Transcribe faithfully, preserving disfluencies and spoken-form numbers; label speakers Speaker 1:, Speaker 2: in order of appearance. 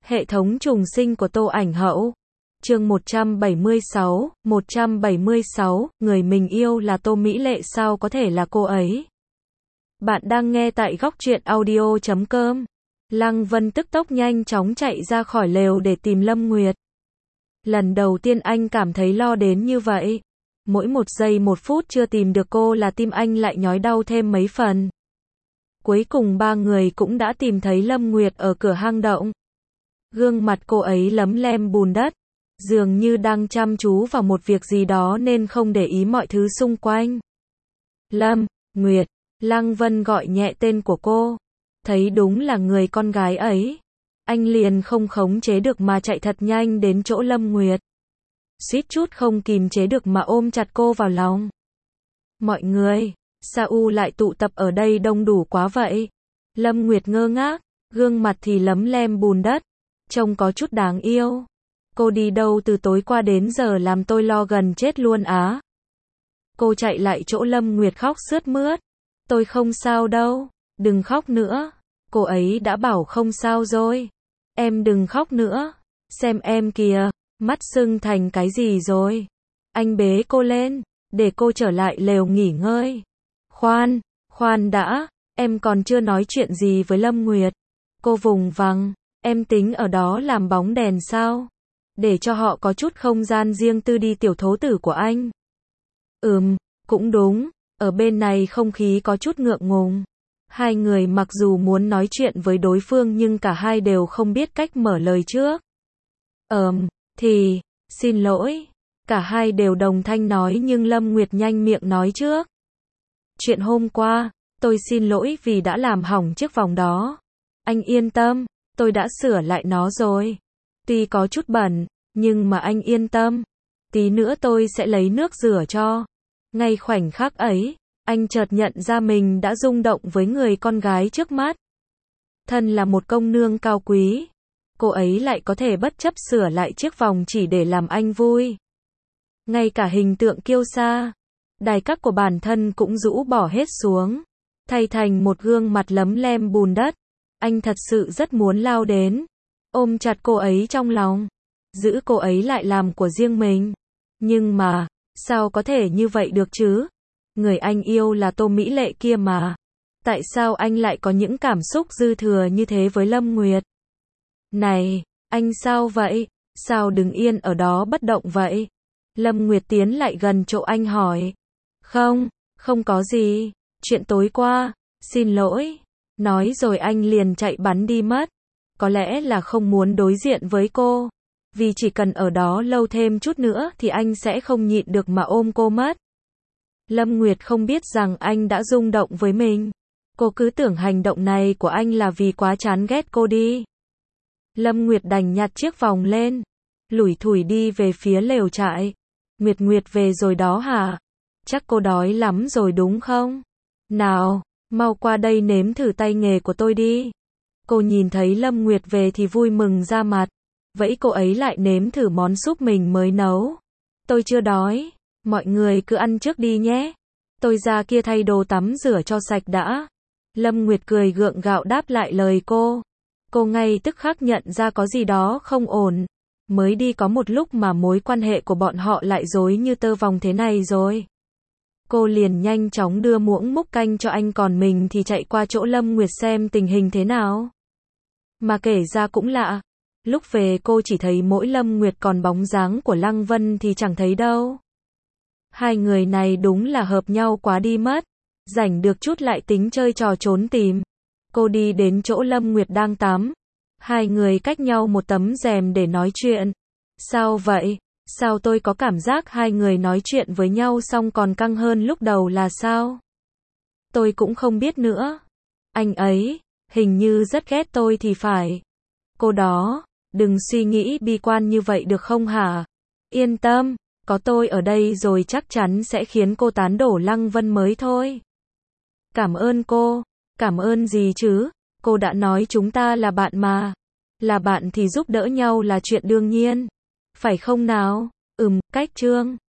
Speaker 1: Hệ thống trùng sinh của Tô Ảnh Hậu. Chương một trăm bảy mươi sáu, một trăm bảy mươi sáu, người mình yêu là Tô Mỹ Lệ sao có thể là cô ấy. Bạn đang nghe tại góc truyện audio chấm com. Lăng Vân tức tốc nhanh chóng chạy ra khỏi lều để tìm Lâm Nguyệt. Lần đầu tiên anh cảm thấy lo đến như vậy. Mỗi một giây một phút chưa tìm được cô là tim anh lại nhói đau thêm mấy phần. Cuối cùng ba người cũng đã tìm thấy Lâm Nguyệt ở cửa hang động. Gương mặt cô ấy lấm lem bùn đất, dường như đang chăm chú vào một việc gì đó nên không để ý mọi thứ xung quanh. Lâm Nguyệt, Lăng Vân gọi nhẹ tên của cô. Thấy đúng là người con gái ấy. Anh liền không khống chế được mà chạy thật nhanh đến chỗ Lâm Nguyệt. Suýt chút không kìm chế được mà ôm chặt cô vào lòng. Mọi người, sao u lại tụ tập ở đây đông đủ quá vậy? Lâm Nguyệt ngơ ngác, gương mặt thì lấm lem bùn đất, trông có chút đáng yêu. Cô đi đâu từ tối qua đến giờ làm tôi lo gần chết luôn á. Cô chạy lại chỗ Lâm Nguyệt khóc sướt mướt. Tôi không sao đâu, đừng khóc nữa. Cô ấy đã bảo không sao rồi. Em đừng khóc nữa. Xem em kìa, mắt sưng thành cái gì rồi. Anh bế cô lên, để cô trở lại lều nghỉ ngơi. Khoan, khoan đã, em còn chưa nói chuyện gì với Lâm Nguyệt. Cô vùng vằng, em tính ở đó làm bóng đèn sao? Để cho họ có chút không gian riêng tư đi tiểu thố tử của anh. Ừm, cũng đúng, ở bên này không khí có chút ngượng ngùng. Hai người mặc dù muốn nói chuyện với đối phương nhưng cả hai đều không biết cách mở lời trước. Ờm, thì, xin lỗi. Cả hai đều đồng thanh nói nhưng Lâm Nguyệt nhanh miệng nói trước. Chuyện hôm qua, tôi xin lỗi vì đã làm hỏng chiếc vòng đó. Anh yên tâm, tôi đã sửa lại nó rồi. Tuy có chút bẩn, nhưng mà anh yên tâm. Tí nữa tôi sẽ lấy nước rửa cho. Ngay khoảnh khắc ấy, anh chợt nhận ra mình đã rung động với người con gái trước mắt. Thân là một công nương cao quý, cô ấy lại có thể bất chấp sửa lại chiếc vòng chỉ để làm anh vui. Ngay cả hình tượng kiêu sa, đài các của bản thân cũng rũ bỏ hết xuống, thay thành một gương mặt lấm lem bùn đất. Anh thật sự rất muốn lao đến, ôm chặt cô ấy trong lòng, giữ cô ấy lại làm của riêng mình. Nhưng mà, sao có thể như vậy được chứ? Người anh yêu là Tô Mỹ Lệ kia mà. Tại sao anh lại có những cảm xúc dư thừa như thế với Lâm Nguyệt? Này, anh sao vậy? Sao đứng yên ở đó bất động vậy? Lâm Nguyệt tiến lại gần chỗ anh hỏi. Không, không có gì. Chuyện tối qua, xin lỗi. Nói rồi anh liền chạy bắn đi mất. Có lẽ là không muốn đối diện với cô. Vì chỉ cần ở đó lâu thêm chút nữa thì anh sẽ không nhịn được mà ôm cô mất. Lâm Nguyệt không biết rằng anh đã rung động với mình. Cô cứ tưởng hành động này của anh là vì quá chán ghét cô đi. Lâm Nguyệt đành nhặt chiếc vòng lên, lủi thủi đi về phía lều trại. Nguyệt Nguyệt về rồi đó hả? Chắc cô đói lắm rồi đúng không? Nào, mau qua đây nếm thử tay nghề của tôi đi. Cô nhìn thấy Lâm Nguyệt về thì vui mừng ra mặt. Vậy cô ấy lại nếm thử món súp mình mới nấu. Tôi chưa đói, mọi người cứ ăn trước đi nhé. Tôi ra kia thay đồ tắm rửa cho sạch đã. Lâm Nguyệt cười gượng gạo đáp lại lời cô. Cô ngay tức khắc nhận ra có gì đó không ổn. Mới đi có một lúc mà mối quan hệ của bọn họ lại rối như tơ vòng thế này rồi. Cô liền nhanh chóng đưa muỗng múc canh cho anh còn mình thì chạy qua chỗ Lâm Nguyệt xem tình hình thế nào. Mà kể ra cũng lạ. Lúc về cô chỉ thấy mỗi Lâm Nguyệt còn bóng dáng của Lăng Vân thì chẳng thấy đâu. Hai người này đúng là hợp nhau quá đi mất. Rảnh được chút lại tính chơi trò trốn tìm. Cô đi đến chỗ Lâm Nguyệt đang tắm. Hai người cách nhau một tấm rèm để nói chuyện. Sao vậy? Sao tôi có cảm giác hai người nói chuyện với nhau xong còn căng hơn lúc đầu là sao? Tôi cũng không biết nữa. Anh ấy, hình như rất ghét tôi thì phải. Cô đó, đừng suy nghĩ bi quan như vậy được không hả? Yên tâm, có tôi ở đây rồi chắc chắn sẽ khiến cô tán đổ Lăng Vân mới thôi. Cảm ơn cô. Cảm ơn gì chứ? Cô đã nói chúng ta là bạn mà. Là bạn thì giúp đỡ nhau là chuyện đương nhiên. Phải không nào? Ừm, cách Trương.